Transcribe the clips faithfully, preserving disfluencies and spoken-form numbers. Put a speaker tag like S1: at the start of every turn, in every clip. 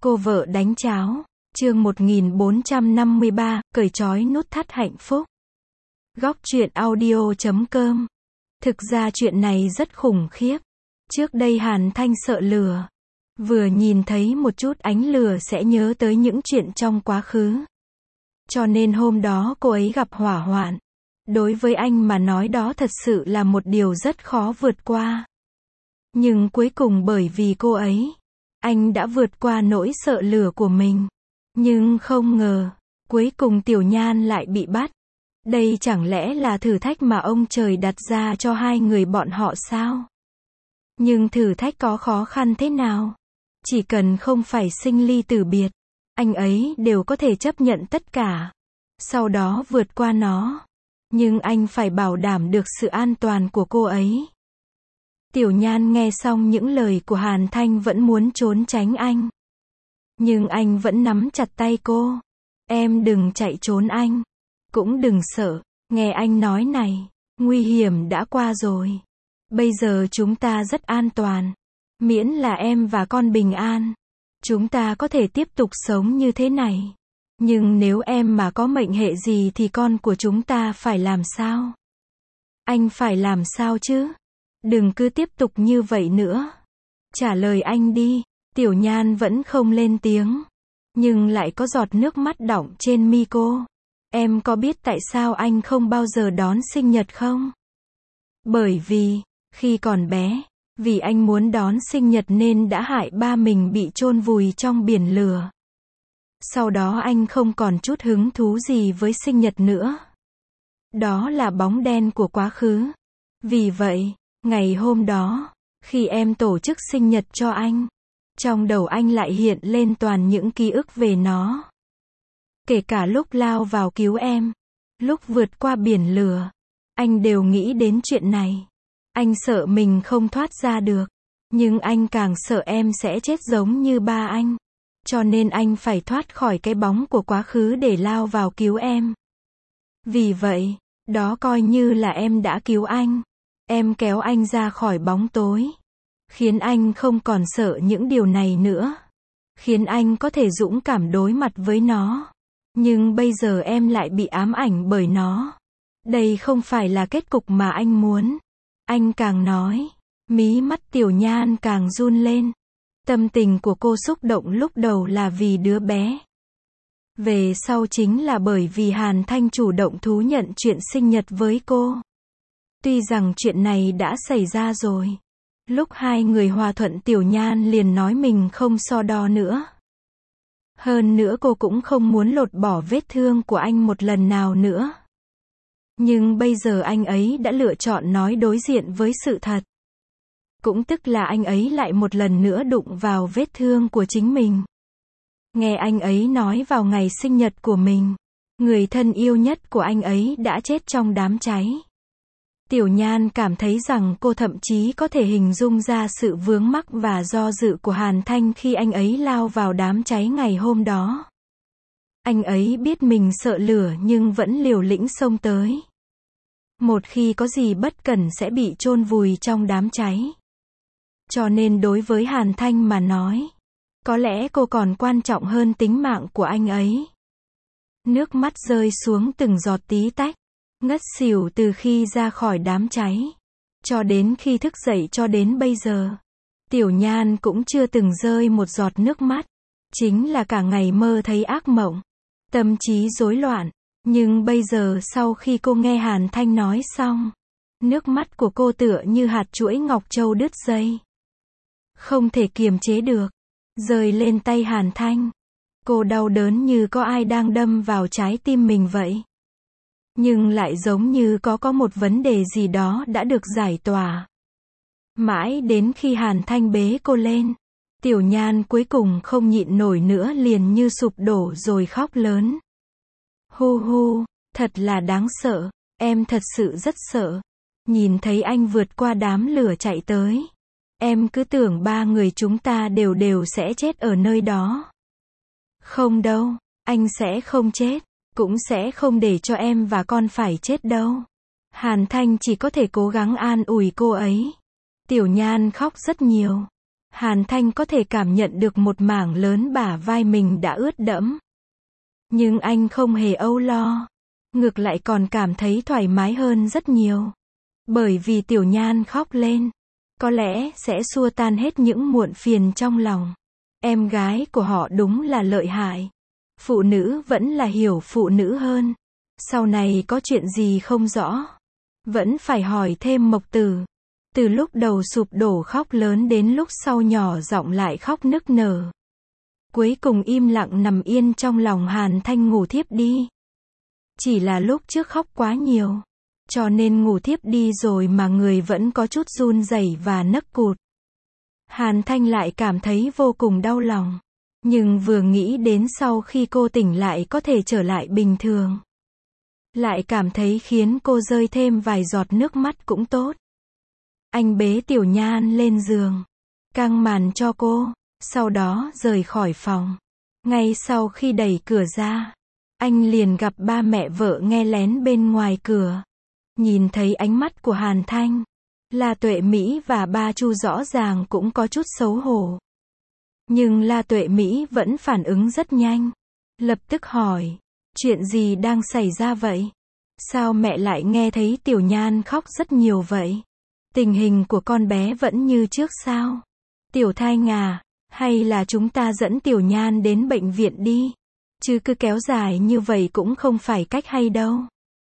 S1: Cô vợ đánh cháo. Chương một nghìn bốn trăm năm mươi ba, cởi trói nút thắt hạnh phúc. Góc truyện audio chấm com. Thực ra chuyện này rất khủng khiếp. Trước đây Hàn Thanh sợ lửa. Vừa nhìn thấy một chút ánh lửa sẽ nhớ tới những chuyện trong quá khứ. Cho nên hôm đó cô ấy gặp hỏa hoạn. Đối với anh mà nói đó thật sự là một điều rất khó vượt qua. Nhưng cuối cùng bởi vì cô ấy, anh đã vượt qua nỗi sợ lửa của mình. Nhưng không ngờ, cuối cùng Tiểu Nhan lại bị bắt. Đây chẳng lẽ là thử thách mà ông trời đặt ra cho hai người bọn họ sao? Nhưng thử thách có khó khăn thế nào? Chỉ cần không phải sinh ly tử biệt, anh ấy đều có thể chấp nhận tất cả. Sau đó vượt qua nó. Nhưng anh phải bảo đảm được sự an toàn của cô ấy. Tiểu Nhan nghe xong những lời của Hàn Thanh vẫn muốn trốn tránh anh. Nhưng anh vẫn nắm chặt tay cô. Em đừng chạy trốn anh. Cũng đừng sợ. Nghe anh nói này. Nguy hiểm đã qua rồi. Bây giờ chúng ta rất an toàn. Miễn là em và con bình an. Chúng ta có thể tiếp tục sống như thế này. Nhưng nếu em mà có mệnh hệ gì thì con của chúng ta phải làm sao? Anh phải làm sao chứ? Đừng cứ tiếp tục như vậy nữa. Trả lời anh đi. Tiểu Nhan vẫn không lên tiếng. Nhưng lại có giọt nước mắt đọng trên mi cô. Em có biết tại sao anh không bao giờ đón sinh nhật không? Bởi vì, khi còn bé, vì anh muốn đón sinh nhật nên đã hại ba mình bị chôn vùi trong biển lửa. Sau đó anh không còn chút hứng thú gì với sinh nhật nữa. Đó là bóng đen của quá khứ. Vì vậy, ngày hôm đó, khi em tổ chức sinh nhật cho anh, trong đầu anh lại hiện lên toàn những ký ức về nó. Kể cả lúc lao vào cứu em, lúc vượt qua biển lửa, anh đều nghĩ đến chuyện này. Anh sợ mình không thoát ra được, nhưng anh càng sợ em sẽ chết giống như ba anh. Cho nên anh phải thoát khỏi cái bóng của quá khứ để lao vào cứu em. Vì vậy, đó coi như là em đã cứu anh. Em kéo anh ra khỏi bóng tối. Khiến anh không còn sợ những điều này nữa. Khiến anh có thể dũng cảm đối mặt với nó. Nhưng bây giờ em lại bị ám ảnh bởi nó. Đây không phải là kết cục mà anh muốn. Anh càng nói, mí mắt Tiểu Nhan càng run lên. Tâm tình của cô xúc động lúc đầu là vì đứa bé. Về sau chính là bởi vì Hàn Thanh chủ động thú nhận chuyện sinh nhật với cô. Tuy rằng chuyện này đã xảy ra rồi. Lúc hai người hòa thuận Tiểu Nhan liền nói mình không so đo nữa. Hơn nữa cô cũng không muốn lột bỏ vết thương của anh một lần nào nữa. Nhưng bây giờ anh ấy đã lựa chọn nói đối diện với sự thật. Cũng tức là anh ấy lại một lần nữa đụng vào vết thương của chính mình. Nghe anh ấy nói vào ngày sinh nhật của mình, người thân yêu nhất của anh ấy đã chết trong đám cháy. Tiểu Nhan cảm thấy rằng cô thậm chí có thể hình dung ra sự vướng mắc và do dự của Hàn Thanh khi anh ấy lao vào đám cháy ngày hôm đó. Anh ấy biết mình sợ lửa nhưng vẫn liều lĩnh xông tới. Một khi có gì bất cẩn sẽ bị chôn vùi trong đám cháy. Cho nên đối với Hàn Thanh mà nói, có lẽ cô còn quan trọng hơn tính mạng của anh ấy. Nước mắt rơi xuống từng giọt tí tách, ngất xỉu từ khi ra khỏi đám cháy. Cho đến khi thức dậy cho đến bây giờ, Tiểu Nhan cũng chưa từng rơi một giọt nước mắt. Chính là cả ngày mơ thấy ác mộng, tâm trí rối loạn. Nhưng bây giờ sau khi cô nghe Hàn Thanh nói xong, nước mắt của cô tựa như hạt chuỗi ngọc châu đứt dây. Không thể kiềm chế được, rơi lên tay Hàn Thanh. Cô đau đớn như có ai đang đâm vào trái tim mình vậy. Nhưng lại giống như có có một vấn đề gì đó đã được giải tỏa. Mãi đến khi Hàn Thanh bế cô lên, Tiểu Nhan cuối cùng không nhịn nổi nữa liền như sụp đổ rồi khóc lớn. Hu hu, thật là đáng sợ, em thật sự rất sợ. Nhìn thấy anh vượt qua đám lửa chạy tới. Em cứ tưởng ba người chúng ta đều đều sẽ chết ở nơi đó. Không đâu, anh sẽ không chết, cũng sẽ không để cho em và con phải chết đâu. Hàn Thanh chỉ có thể cố gắng an ủi cô ấy. Tiểu Nhan khóc rất nhiều. Hàn Thanh có thể cảm nhận được một mảng lớn bả vai mình đã ướt đẫm. Nhưng anh không hề âu lo. Ngược lại còn cảm thấy thoải mái hơn rất nhiều. Bởi vì Tiểu Nhan khóc lên. Có lẽ sẽ xua tan hết những muộn phiền trong lòng. Em gái của họ đúng là lợi hại. Phụ nữ vẫn là hiểu phụ nữ hơn. Sau này có chuyện gì không rõ, vẫn phải hỏi thêm Mộc Tử. Từ lúc đầu sụp đổ khóc lớn đến lúc sau nhỏ giọng lại khóc nức nở. Cuối cùng im lặng nằm yên trong lòng Hàn Thanh ngủ thiếp đi. Chỉ là lúc trước khóc quá nhiều, cho nên ngủ thiếp đi rồi mà người vẫn có chút run rẩy và nấc cụt. Hàn Thanh lại cảm thấy vô cùng đau lòng. Nhưng vừa nghĩ đến sau khi cô tỉnh lại có thể trở lại bình thường, lại cảm thấy khiến cô rơi thêm vài giọt nước mắt cũng tốt. Anh bế Tiểu Nhan lên giường, căng màn cho cô, sau đó rời khỏi phòng. Ngay sau khi đẩy cửa ra, anh liền gặp ba mẹ vợ nghe lén bên ngoài cửa. Nhìn thấy ánh mắt của Hàn Thanh, La Tuệ Mỹ và ba Chu rõ ràng cũng có chút xấu hổ. Nhưng La Tuệ Mỹ vẫn phản ứng rất nhanh. Lập tức hỏi, chuyện gì đang xảy ra vậy? Sao mẹ lại nghe thấy Tiểu Nhan khóc rất nhiều vậy? Tình hình của con bé vẫn như trước sao? Tiểu Thanh à, hay là chúng ta dẫn Tiểu Nhan đến bệnh viện đi? Chứ cứ kéo dài như vậy cũng không phải cách hay đâu.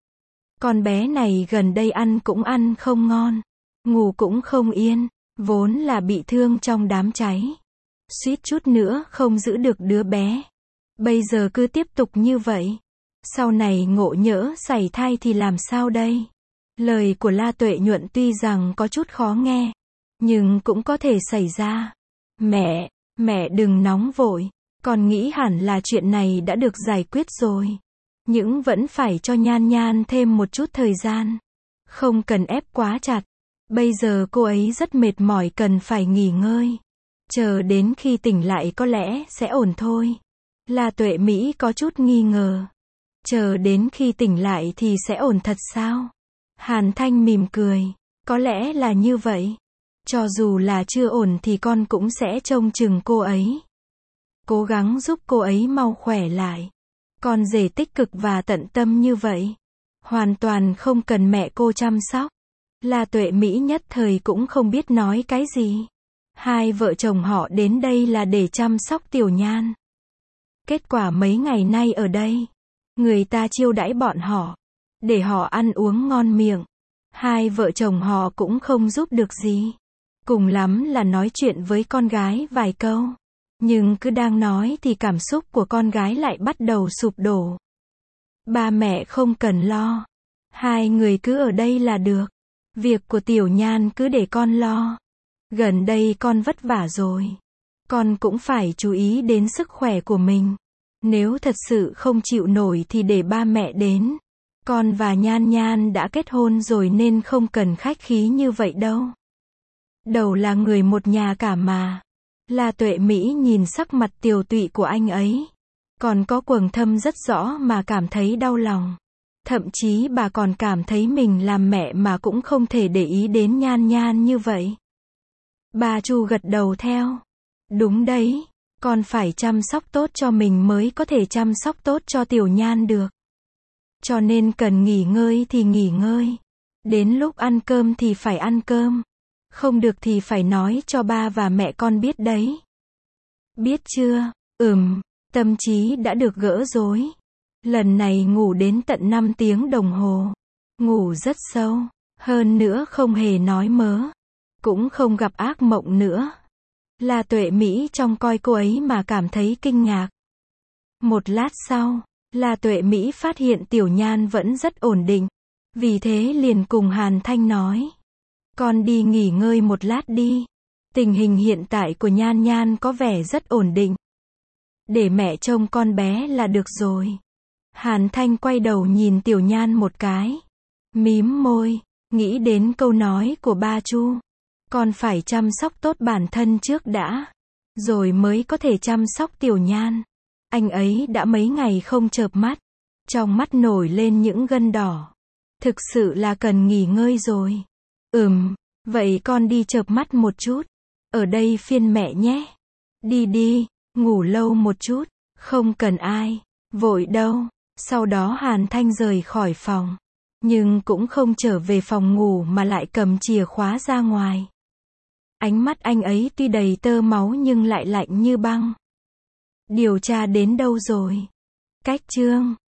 S1: Con bé này gần đây ăn cũng ăn không ngon, ngủ cũng không yên, vốn là bị thương trong đám cháy. Suýt chút nữa không giữ được đứa bé. Bây giờ cứ tiếp tục như vậy, sau này ngộ nhỡ sảy thai thì làm sao đây? Lời của La Tuệ Nhuận tuy rằng có chút khó nghe, nhưng cũng có thể xảy ra. Mẹ, mẹ đừng nóng vội, con nghĩ hẳn là chuyện này đã được giải quyết rồi. Nhưng vẫn phải cho Nhan Nhan thêm một chút thời gian. Không cần ép quá chặt. Bây giờ cô ấy rất mệt mỏi cần phải nghỉ ngơi. Chờ đến khi tỉnh lại có lẽ sẽ ổn thôi. La Tuệ Mỹ có chút nghi ngờ. Chờ đến khi tỉnh lại thì sẽ ổn thật sao? Hàn Thanh mỉm cười. Có lẽ là như vậy. Cho dù là chưa ổn thì con cũng sẽ trông chừng cô ấy. Cố gắng giúp cô ấy mau khỏe lại. Con rể tích cực và tận tâm như vậy. Hoàn toàn không cần mẹ cô chăm sóc. La Tuệ Mỹ nhất thời cũng không biết nói cái gì. Hai vợ chồng họ đến đây là để chăm sóc Tiểu Nhan. Kết quả mấy ngày nay ở đây, người ta chiêu đãi bọn họ, để họ ăn uống ngon miệng. Hai vợ chồng họ cũng không giúp được gì. Cùng lắm là nói chuyện với con gái vài câu. Nhưng cứ đang nói thì cảm xúc của con gái lại bắt đầu sụp đổ. Ba mẹ không cần lo. Hai người cứ ở đây là được. Việc của Tiểu Nhan cứ để con lo. Gần đây con vất vả rồi. Con cũng phải chú ý đến sức khỏe của mình. Nếu thật sự không chịu nổi thì để ba mẹ đến. Con và Nhan Nhan đã kết hôn rồi nên không cần khách khí như vậy đâu. Đầu là người một nhà cả mà. La Tuệ Mỹ nhìn sắc mặt tiều tụy của anh ấy. Còn có quầng thâm rất rõ mà cảm thấy đau lòng. Thậm chí bà còn cảm thấy mình làm mẹ mà cũng không thể để ý đến Nhan Nhan như vậy. Bà Chu gật đầu theo. Đúng đấy, con phải chăm sóc tốt cho mình mới có thể chăm sóc tốt cho Tiểu Nhan được. Cho nên cần nghỉ ngơi thì nghỉ ngơi. Đến lúc ăn cơm thì phải ăn cơm. Không được thì phải nói cho ba và mẹ con biết đấy. Biết chưa? Ừm, tâm trí đã được gỡ rối. Lần này ngủ đến tận năm tiếng đồng hồ. Ngủ rất sâu. Hơn nữa không hề nói mớ. Cũng không gặp ác mộng nữa. La Tuệ Mỹ trong coi cô ấy mà cảm thấy kinh ngạc. Một lát sau, La Tuệ Mỹ phát hiện Tiểu Nhan vẫn rất ổn định. Vì thế liền cùng Hàn Thanh nói. Con đi nghỉ ngơi một lát đi. Tình hình hiện tại của Nhan Nhan có vẻ rất ổn định. Để mẹ trông con bé là được rồi. Hàn Thanh quay đầu nhìn Tiểu Nhan một cái. Mím môi, nghĩ đến câu nói của ba Chu. Con phải chăm sóc tốt bản thân trước đã. Rồi mới có thể chăm sóc Tiểu Nhan. Anh ấy đã mấy ngày không chợp mắt. Trong mắt nổi lên những gân đỏ. Thực sự là cần nghỉ ngơi rồi. Ừm, vậy con đi chợp mắt một chút. Ở đây phiên mẹ nhé. Đi đi, ngủ lâu một chút, không cần ai, vội đâu. Sau đó Hàn Thanh rời khỏi phòng. Nhưng cũng không trở về phòng ngủ mà lại cầm chìa khóa ra ngoài. Ánh mắt anh ấy tuy đầy tơ máu nhưng lại lạnh như băng. Điều tra đến đâu rồi? Cách chương